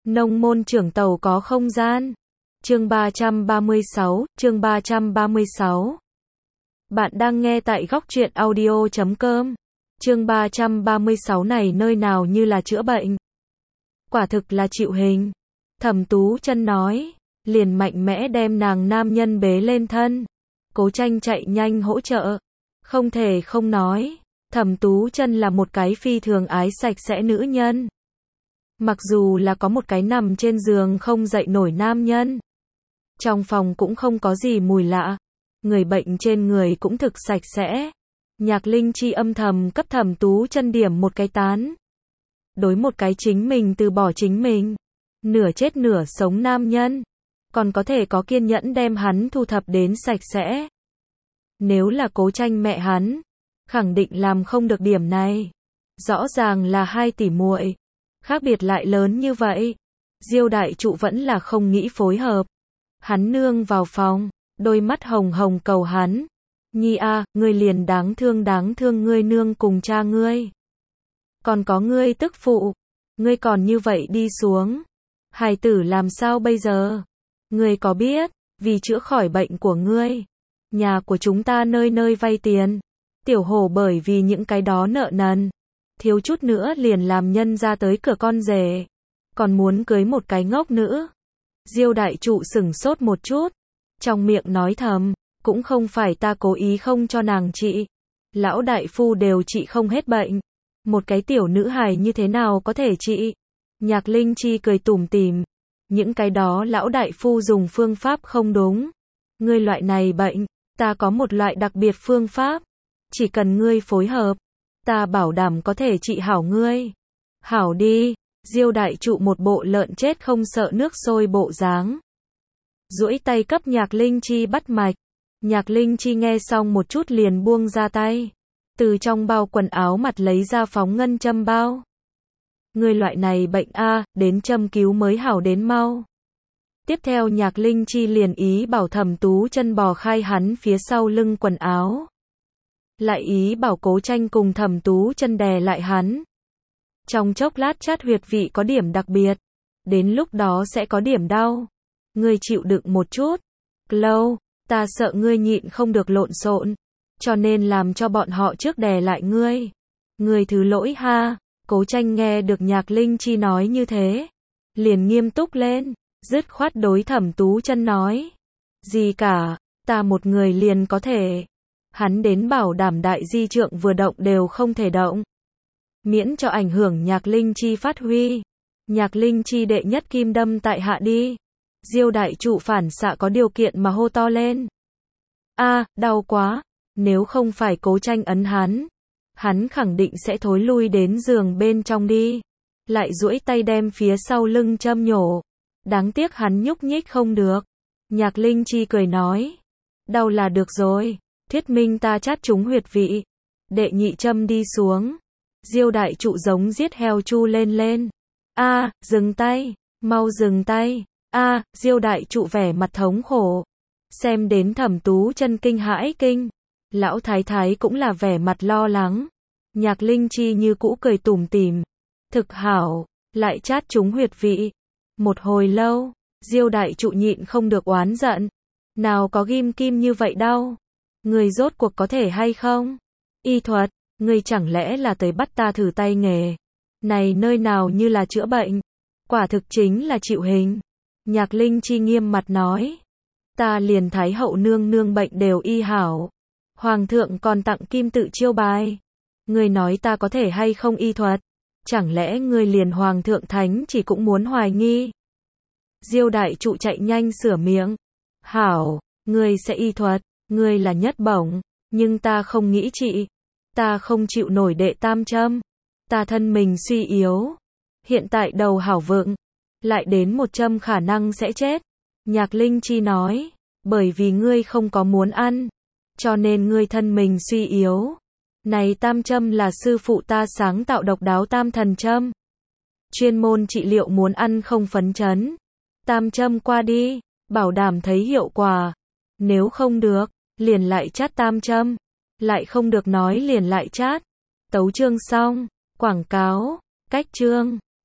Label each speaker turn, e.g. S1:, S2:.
S1: Nông môn trưởng tàu có không gian. Chương 336, chương 336. Bạn đang nghe tại góc truyện audio.com. Chương 336 này nơi nào như là chữa bệnh. Quả thực là chịu hình. Thẩm Tú Chân nói, liền mạnh mẽ đem nàng nam nhân bế lên thân. Cố Tranh chạy nhanh hỗ trợ. Không thể không nói, Thẩm Tú Chân là một cái phi thường ái sạch sẽ nữ nhân. Mặc dù là có một cái nằm trên giường không dậy nổi nam nhân. Trong phòng cũng không có gì mùi lạ. Người bệnh trên người cũng thực sạch sẽ. Nhạc Linh Chi âm thầm cấp Thẩm Tú Chân điểm một cái tán. Đối một cái chính mình từ bỏ chính mình, nửa chết nửa sống nam nhân, còn có thể có kiên nhẫn đem hắn thu thập đến sạch sẽ. Nếu là Cố Tranh mẹ hắn, khẳng định làm không được điểm này. Rõ ràng là hai tỷ muội, khác biệt lại lớn như vậy. Diêu đại trụ vẫn là không nghĩ phối hợp. Hắn nương vào phòng, đôi mắt hồng hồng cầu hắn. Nhi a, ngươi liền đáng thương ngươi nương cùng cha ngươi. Còn có ngươi tức phụ, ngươi còn như vậy đi xuống, hài tử làm sao bây giờ? Ngươi có biết, vì chữa khỏi bệnh của ngươi, nhà của chúng ta nơi nơi vay tiền. Tiểu Hổ bởi vì những cái đó nợ nần, thiếu chút nữa liền làm nhân ra tới cửa con rể, còn muốn cưới một cái ngốc nữ. Diêu đại trụ sửng sốt một chút, trong miệng nói thầm, cũng không phải ta cố ý không cho nàng trị. Lão đại phu đều trị không hết bệnh. Một cái tiểu nữ hài như thế nào có thể trị? Nhạc Linh Chi cười tủm tỉm. Những cái đó lão đại phu dùng phương pháp không đúng. Ngươi loại này bệnh, ta có một loại đặc biệt phương pháp. Chỉ cần ngươi phối hợp, ta bảo đảm có thể trị hảo ngươi. Hảo đi. Diêu đại trụ một bộ lợn chết không sợ nước sôi bộ dáng. Duỗi tay cấp Nhạc Linh Chi bắt mạch. Nhạc Linh Chi nghe xong một chút liền buông ra tay. Từ trong bao quần áo mặt lấy ra phóng ngân châm bao. Người loại này bệnh a, đến châm cứu mới hảo đến mau. Tiếp theo Nhạc Linh Chi liền ý bảo Thẩm Tú Chân bò khai hắn phía sau lưng quần áo. Lại ý bảo Cố Tranh cùng Thẩm Tú Chân đè lại hắn. Trong chốc lát chát huyệt vị có điểm đặc biệt. Đến lúc đó sẽ có điểm đau. Ngươi chịu đựng một chút. Lâu, ta sợ ngươi nhịn không được lộn xộn. Cho nên làm cho bọn họ trước đè lại ngươi. Ngươi thứ lỗi ha. Cố Tranh nghe được Nhạc Linh Chi nói như thế, liền nghiêm túc lên, dứt khoát đối Thẩm Tú Chân nói. Gì cả, ta một người liền có thể. Hắn đến bảo đảm đại di trượng vừa động đều không thể động. Miễn cho ảnh hưởng Nhạc Linh Chi phát huy. Nhạc Linh Chi đệ nhất kim đâm tại hạ đi. Diêu đại trụ phản xạ có điều kiện mà hô to lên. A, đau quá. Nếu không phải Cố Tranh ấn hắn khẳng định sẽ thối lui đến giường bên trong đi. Lại duỗi tay đem phía sau lưng châm nhổ. Đáng tiếc hắn nhúc nhích không được. Nhạc Linh Chi cười nói. Đau là được rồi. Thuyết minh ta chát trúng huyệt vị. Đệ nhị châm đi xuống. Diêu đại trụ giống giết heo chu lên. A, dừng tay. Mau dừng tay. A, Diêu đại trụ vẻ mặt thống khổ. Xem đến Thẩm Tú Chân kinh hãi kinh. Lão thái thái cũng là vẻ mặt lo lắng. Nhạc Linh Chi như cũ cười tủm tỉm. Thực hảo, lại chát trúng huyệt vị. Một hồi lâu, Diêu đại trụ nhịn không được oán giận. Nào có ghim kim như vậy đâu. Người rốt cuộc có thể hay không? Y thuật, người chẳng lẽ là tới bắt ta thử tay nghề? Này nơi nào như là chữa bệnh? Quả thực chính là chịu hình. Nhạc Linh Chi nghiêm mặt nói. Ta liền Thái hậu nương nương bệnh đều y hảo. Hoàng thượng còn tặng kim tự chiêu bài. Ngươi nói ta có thể hay không y thuật? Chẳng lẽ ngươi liền Hoàng thượng thánh chỉ cũng muốn hoài nghi? Diêu đại trụ chạy nhanh sửa miệng. Hảo, ngươi sẽ y thuật, ngươi là nhất bổng, nhưng ta không nghĩ trị. Ta không chịu nổi đệ tam châm. Ta thân mình suy yếu. Hiện tại đầu hảo vượng. Lại đến một châm khả năng sẽ chết. Nhạc Linh Chi nói. Bởi vì ngươi không có muốn ăn. Cho nên ngươi thân mình suy yếu. Này tam châm là sư phụ ta sáng tạo độc đáo tam thần châm. Chuyên môn trị liệu muốn ăn không phấn chấn. Tam châm qua đi, bảo đảm thấy hiệu quả. Nếu không được, liền lại chát tam châm. Lại không được nói liền lại chát. Tấu chương xong. Quảng cáo. Cách chương.